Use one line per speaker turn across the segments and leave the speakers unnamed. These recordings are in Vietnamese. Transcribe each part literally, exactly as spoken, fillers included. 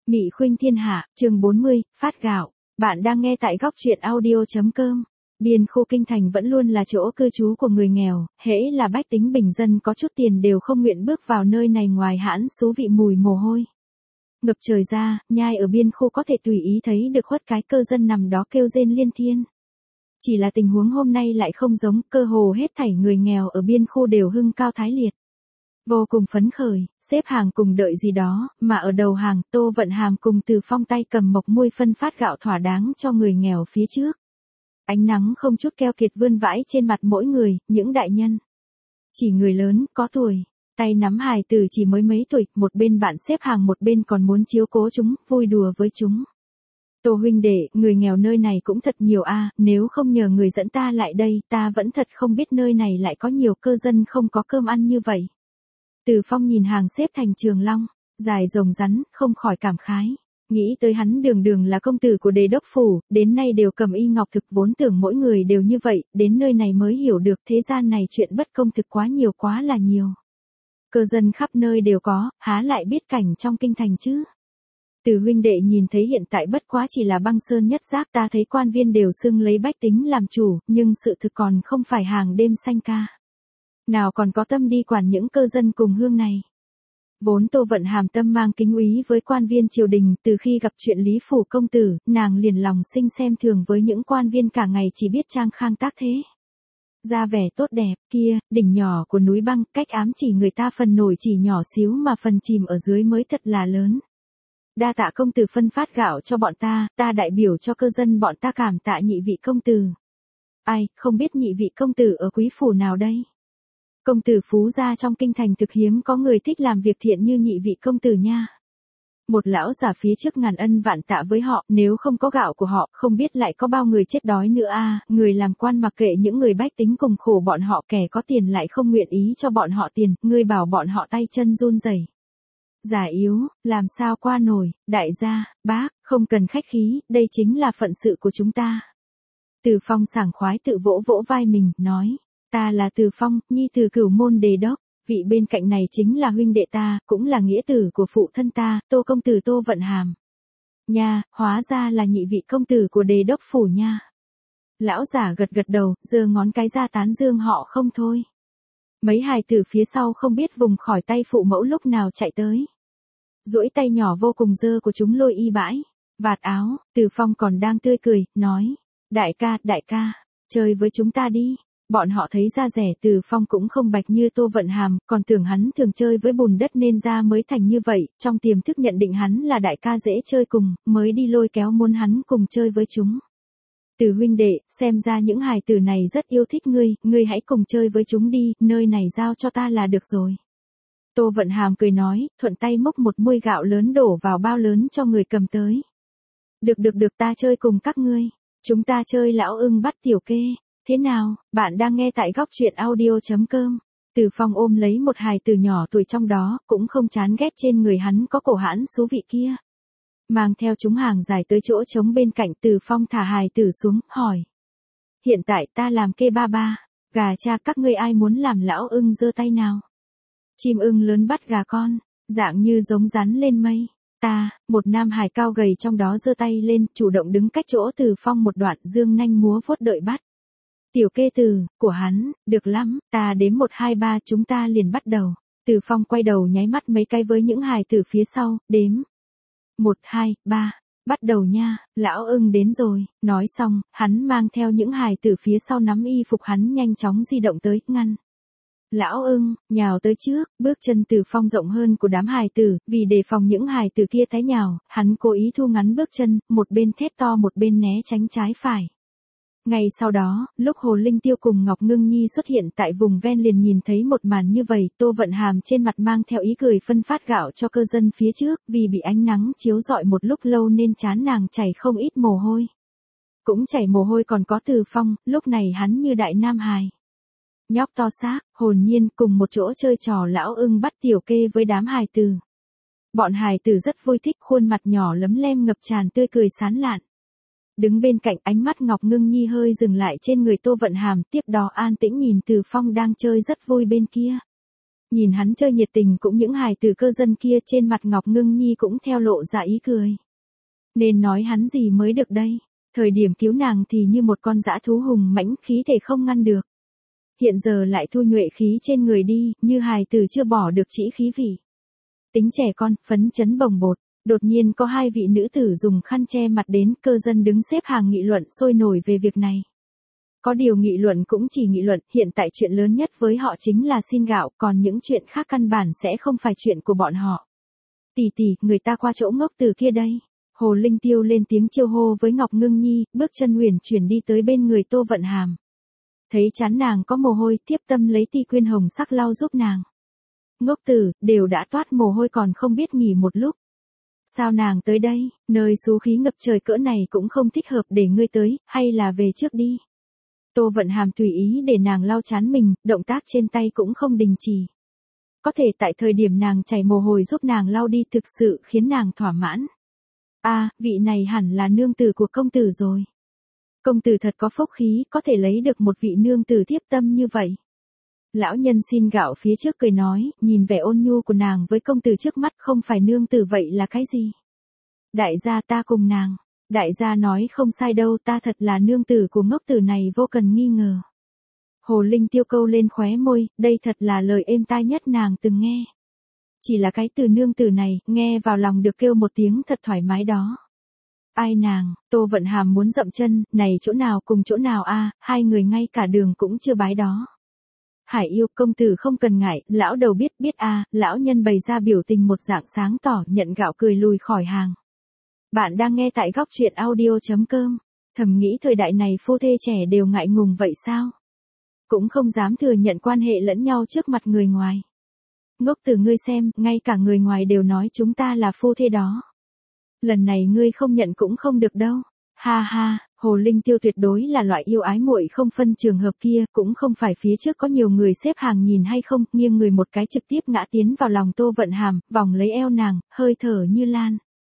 Mị Khuynh Thiên Hạ, chương bốn mươi, phát gạo. Bạn đang nghe tại góc truyện audio chấm com. Biên khu kinh thành vẫn luôn là chỗ cư trú của người nghèo, hễ là bách tính bình dân có chút tiền đều không nguyện bước vào nơi này ngoài hãn xú vị mùi mồ hôi. Ngập trời ra, nhai ở biên khu có thể tùy ý thấy được khuất cái cơ dân nằm đó kêu rên liên thiên. Chỉ là tình huống hôm nay lại không giống, cơ hồ hết thảy người nghèo ở biên khu đều hưng cao thái liệt. Vô cùng phấn khởi, xếp hàng cùng đợi gì đó, mà ở đầu hàng, Tô Vận Hàm cùng Từ Phong tay cầm mộc muôi phân phát gạo thỏa đáng cho người nghèo phía trước. Ánh nắng không chút keo kiệt vươn vãi trên mặt mỗi người, những đại nhân. Chỉ người lớn, có tuổi, tay nắm hài tử chỉ mới mấy tuổi, một bên bạn xếp hàng một bên còn muốn chiếu cố chúng, vui đùa với chúng. Tô huynh đệ, người nghèo nơi này cũng thật nhiều a, nếu không nhờ người dẫn ta lại đây, ta vẫn thật không biết nơi này lại có nhiều cơ dân không có cơm ăn như vậy. Từ Phong nhìn hàng xếp thành trường long, dài rồng rắn, không khỏi cảm khái. Nghĩ tới hắn đường đường là công tử của Đề Đốc Phủ, đến nay đều cầm y ngọc thực, vốn tưởng mỗi người đều như vậy, đến nơi này mới hiểu được thế gian này chuyện bất công thực quá nhiều, quá là nhiều. Cơ dân khắp nơi đều có, há lại biết cảnh trong kinh thành chứ. Từ huynh đệ nhìn thấy hiện tại bất quá chỉ là băng sơn nhất giác, ta thấy quan viên đều xưng lấy bách tính làm chủ, nhưng sự thực còn không phải hàng đêm xanh ca. Nào còn có tâm đi quản những cơ dân cùng hương này. Vốn Tô Vận Hàm tâm mang kính úy với quan viên triều đình, từ khi gặp chuyện Lý Phủ công tử, nàng liền lòng sinh xem thường với những quan viên cả ngày chỉ biết trang khang tác thế. Ra vẻ tốt đẹp, kia, đỉnh nhỏ của núi băng, cách ám chỉ người ta phần nổi chỉ nhỏ xíu mà phần chìm ở dưới mới thật là lớn. Đa tạ công tử phân phát gạo cho bọn ta, ta đại biểu cho cơ dân bọn ta cảm tạ nhị vị công tử. Ai, không biết nhị vị công tử ở quý phủ nào đây? Công tử phú gia trong kinh thành thực hiếm có người thích làm việc thiện như nhị vị công tử nha. Một lão già phía trước ngàn ân vạn tạ với họ, nếu không có gạo của họ, không biết lại có bao người chết đói nữa a. Người làm quan mặc kệ những người bách tính cùng khổ bọn họ, kẻ có tiền lại không nguyện ý cho bọn họ tiền, ngươi bảo bọn họ tay chân run rẩy. Già yếu, làm sao qua nổi, đại gia, bác, không cần khách khí, đây chính là phận sự của chúng ta. Từ Phong sảng khoái tự vỗ vỗ vai mình, nói. Ta là Từ Phong, nhi tử Cửu Môn Đề Đốc, vị bên cạnh này chính là huynh đệ ta, cũng là nghĩa tử của phụ thân ta, Tô công tử Tô Vận Hàm. Nha, hóa ra là nhị vị công tử của Đề Đốc Phủ nha. Lão giả gật gật đầu, giơ ngón cái ra tán dương họ không thôi. Mấy hài tử phía sau không biết vùng khỏi tay phụ mẫu lúc nào chạy tới. Duỗi tay nhỏ vô cùng dơ của chúng lôi y bãi, vạt áo, Từ Phong còn đang tươi cười, nói. Đại ca, đại ca, chơi với chúng ta đi. Bọn họ thấy ra rẻ Từ Phong cũng không bạch như Tô Vận Hàm, còn tưởng hắn thường chơi với bùn đất nên ra mới thành như vậy, trong tiềm thức nhận định hắn là đại ca dễ chơi cùng, mới đi lôi kéo muốn hắn cùng chơi với chúng. Từ huynh đệ, xem ra những hài tử này rất yêu thích ngươi, ngươi hãy cùng chơi với chúng đi, nơi này giao cho ta là được rồi. Tô Vận Hàm cười nói, thuận tay mốc một muôi gạo lớn đổ vào bao lớn cho người cầm tới. Được được được, ta chơi cùng các ngươi, chúng ta chơi lão ưng bắt tiểu kê. Thế nào, bạn đang nghe tại góc truyện audio chấm com. Từ Phong ôm lấy một hài tử nhỏ tuổi trong đó, cũng không chán ghét trên người hắn có cổ hãn xú vị kia. Mang theo chúng hàng dài tới chỗ trống bên cạnh, Từ Phong thả hài tử xuống, hỏi. Hiện tại ta làm kê ba ba, gà cha, các ngươi ai muốn làm lão ưng giơ tay nào? Chim ưng lớn bắt gà con, dạng như giống rắn lên mây. Ta, một nam hài cao gầy trong đó giơ tay lên, chủ động đứng cách chỗ Từ Phong một đoạn, dương nanh múa vuốt đợi bắt. Tiểu kê từ, của hắn, được lắm, ta đếm một hai ba chúng ta liền bắt đầu. Từ Phong quay đầu nháy mắt mấy cái với những hài tử phía sau, đếm. Một hai, ba, bắt đầu nha, lão ưng đến rồi, nói xong, hắn mang theo những hài tử phía sau nắm y phục hắn nhanh chóng di động tới, ngăn. Lão ưng, nhào tới trước, bước chân Từ Phong rộng hơn của đám hài tử, vì đề phòng những hài tử kia té nhào, hắn cố ý thu ngắn bước chân, một bên thét to một bên né tránh trái phải. Ngay sau đó, lúc Hồ Linh Tiêu cùng Ngọc Ngưng Nhi xuất hiện tại vùng ven liền nhìn thấy một màn như vậy, Tô Vận Hàm trên mặt mang theo ý cười phân phát gạo cho cơ dân phía trước, vì bị ánh nắng chiếu rọi một lúc lâu nên trán nàng chảy không ít mồ hôi. Cũng chảy mồ hôi còn có Từ Phong, lúc này hắn như đại nam hài. Nhóc to xác, hồn nhiên cùng một chỗ chơi trò lão ưng bắt tiểu kê với đám hài tử. Bọn hài tử rất vui thích, khuôn mặt nhỏ lấm lem ngập tràn tươi cười sán lạn. Đứng bên cạnh, ánh mắt Ngọc Ngưng Nhi hơi dừng lại trên người Tô Vận Hàm, tiếp đó an tĩnh nhìn Từ Phong đang chơi rất vui bên kia. Nhìn hắn chơi nhiệt tình cũng những hài từ cơ dân kia trên mặt Ngọc Ngưng Nhi cũng theo lộ ra ý cười. Nên nói hắn gì mới được đây, thời điểm cứu nàng thì như một con dã thú hùng mãnh khí thể không ngăn được. Hiện giờ lại thu nhuệ khí trên người đi, như hài từ chưa bỏ được trĩ khí vị. Tính trẻ con, phấn chấn bồng bột, đột nhiên có hai vị nữ tử dùng khăn che mặt đến, cơ dân đứng xếp hàng nghị luận sôi nổi về việc này. Có điều nghị luận cũng chỉ nghị luận, hiện tại chuyện lớn nhất với họ chính là xin gạo, còn những chuyện khác căn bản sẽ không phải chuyện của bọn họ. Tỷ tỷ, người ta qua chỗ ngốc từ kia đây. Hồ Linh Tiêu lên tiếng chiêu hô với Ngọc Ngưng Nhi, bước chân huyền chuyển đi tới bên người Tô Vận Hàm. Thấy trán nàng có mồ hôi, tiếp tâm lấy ti quyên hồng sắc lau giúp nàng. Ngốc tử, đều đã toát mồ hôi còn không biết nghỉ một lúc. Sao nàng tới đây, nơi xú khí ngập trời cỡ này cũng không thích hợp để ngươi tới, hay là về trước đi. Tô Vận Hàm tùy ý để nàng lau trán mình, động tác trên tay cũng không đình chỉ. Có thể tại thời điểm nàng chảy mồ hôi giúp nàng lau đi thực sự khiến nàng thỏa mãn. A, à, vị này hẳn là nương tử của công tử rồi. Công tử thật có phúc khí, có thể lấy được một vị nương tử tiếp tâm như vậy. Lão nhân xin gạo phía trước cười nói, nhìn vẻ ôn nhu của nàng với công tử trước mắt, không phải nương tử vậy là cái gì? Đại gia ta cùng nàng. Đại gia nói không sai đâu, ta thật là nương tử của ngốc tử này vô cần nghi ngờ. Hồ Linh Tiêu câu lên khóe môi, đây thật là lời êm tai nhất nàng từng nghe. Chỉ là cái từ nương tử này, nghe vào lòng được kêu một tiếng thật thoải mái đó. Ai nàng, Tô Vận Hàm muốn dậm chân, này chỗ nào cùng chỗ nào a, hai người ngay cả đường cũng chưa bái đó. Hải yêu, công tử không cần ngại, lão đầu biết biết a, lão nhân bày ra biểu tình một dạng sáng tỏ, nhận gạo cười lùi khỏi hàng. Bạn đang nghe tại góc truyện audio chấm com, thầm nghĩ thời đại này phu thê trẻ đều ngại ngùng vậy sao? Cũng không dám thừa nhận quan hệ lẫn nhau trước mặt người ngoài. Ngốc tử ngươi xem, ngay cả người ngoài đều nói chúng ta là phu thê đó. Lần này ngươi không nhận cũng không được đâu. Ha ha, Hồ Linh Tiêu tuyệt đối là loại yêu ái muội không phân trường hợp kia, cũng không phải phía trước có nhiều người xếp hàng nhìn hay không, nghiêng người một cái trực tiếp ngã tiến vào lòng Tô Vận Hàm, vòng lấy eo nàng, hơi thở như lan.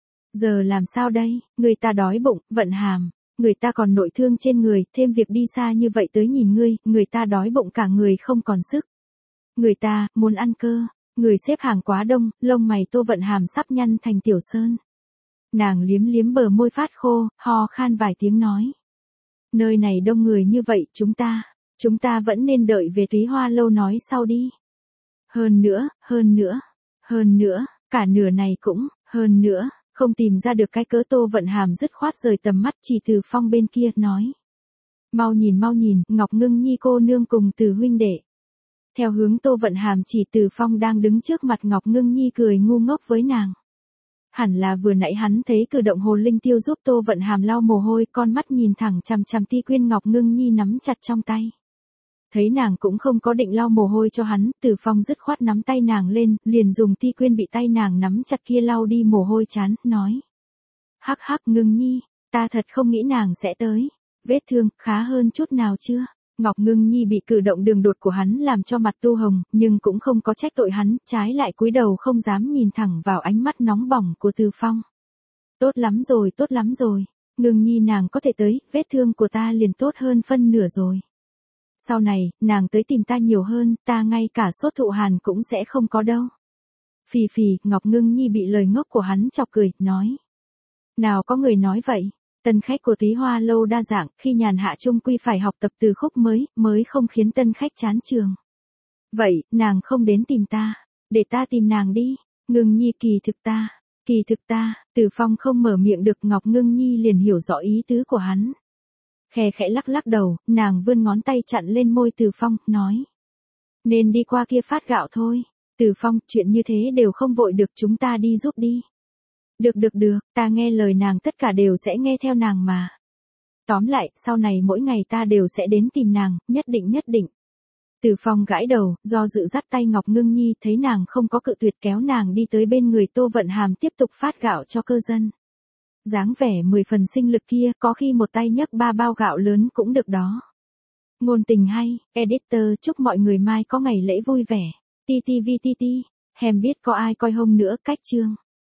Giờ làm sao đây, người ta đói bụng, Vận Hàm, người ta còn nội thương trên người, thêm việc đi xa như vậy tới nhìn ngươi, người ta đói bụng cả người không còn sức. Người ta, muốn ăn cơ, người xếp hàng quá đông, lông mày Tô Vận Hàm sắp nhăn thành tiểu sơn. Nàng liếm liếm bờ môi phát khô, ho khan vài tiếng nói. Nơi này đông người như vậy, chúng ta, chúng ta vẫn nên đợi về Túy Hoa Lâu nói sau đi. Hơn nữa, hơn nữa, hơn nữa, cả nửa này cũng, hơn nữa, không tìm ra được cái cớ. Tô Vận Hàm dứt khoát rời tầm mắt chỉ Từ Phong bên kia, nói. Mau nhìn mau nhìn, Ngọc Ngưng Nhi cô nương cùng Từ huynh đệ. Theo hướng Tô Vận Hàm chỉ Từ Phong đang đứng trước mặt Ngọc Ngưng Nhi cười ngu ngốc với nàng. Hẳn là vừa nãy hắn thấy cử động Hồ Linh Tiêu giúp Tô Vận Hàm lau mồ hôi, con mắt nhìn thẳng chằm chằm ti quyên Ngọc Ngưng Nhi nắm chặt trong tay. Thấy nàng cũng không có định lau mồ hôi cho hắn, Từ Phong dứt khoát nắm tay nàng lên, liền dùng ti quyên bị tay nàng nắm chặt kia lau đi mồ hôi chán, nói. Hắc hắc Ngưng Nhi, ta thật không nghĩ nàng sẽ tới. Vết thương, khá hơn chút nào chưa? Ngọc Ngưng Nhi bị cử động đường đột của hắn làm cho mặt tu hồng, nhưng cũng không có trách tội hắn, trái lại cúi đầu không dám nhìn thẳng vào ánh mắt nóng bỏng của Từ Phong. Tốt lắm rồi, tốt lắm rồi. Ngưng Nhi nàng có thể tới, vết thương của ta liền tốt hơn phân nửa rồi. Sau này, nàng tới tìm ta nhiều hơn, ta ngay cả sốt thụ hàn cũng sẽ không có đâu. Phì phì, Ngọc Ngưng Nhi bị lời ngốc của hắn chọc cười, nói. Nào có người nói vậy, tân khách của Túy Hoa Lâu đa dạng, khi nhàn hạ chung quy phải học tập từ khúc mới, mới không khiến tân khách chán trường. Vậy, nàng không đến tìm ta, để ta tìm nàng đi. Ngưng Nhi kỳ thực ta, kỳ thực ta, Từ Phong không mở miệng được, Ngọc Ngưng Nhi liền hiểu rõ ý tứ của hắn. Khẽ khẽ lắc lắc đầu, nàng vươn ngón tay chặn lên môi Từ Phong, nói. Nên đi qua kia phát gạo thôi. Từ Phong, chuyện như thế đều không vội được, chúng ta đi giúp đi. Được được được, ta nghe lời nàng tất cả đều sẽ nghe theo nàng mà. Tóm lại, sau này mỗi ngày ta đều sẽ đến tìm nàng, nhất định nhất định. Từ Phong gãi đầu, do dự dắt tay Ngọc Ngưng Nhi, thấy nàng không có cự tuyệt kéo nàng đi tới bên người Tô Vận Hàm tiếp tục phát gạo cho cơ dân. Dáng vẻ mười phần sinh lực kia, có khi một tay nhấc ba bao gạo lớn cũng được đó. Ngôn tình hay, editor chúc mọi người mai có ngày lễ vui vẻ. Ti ti vi ti ti, hèm biết có ai coi hông nữa, cách chương.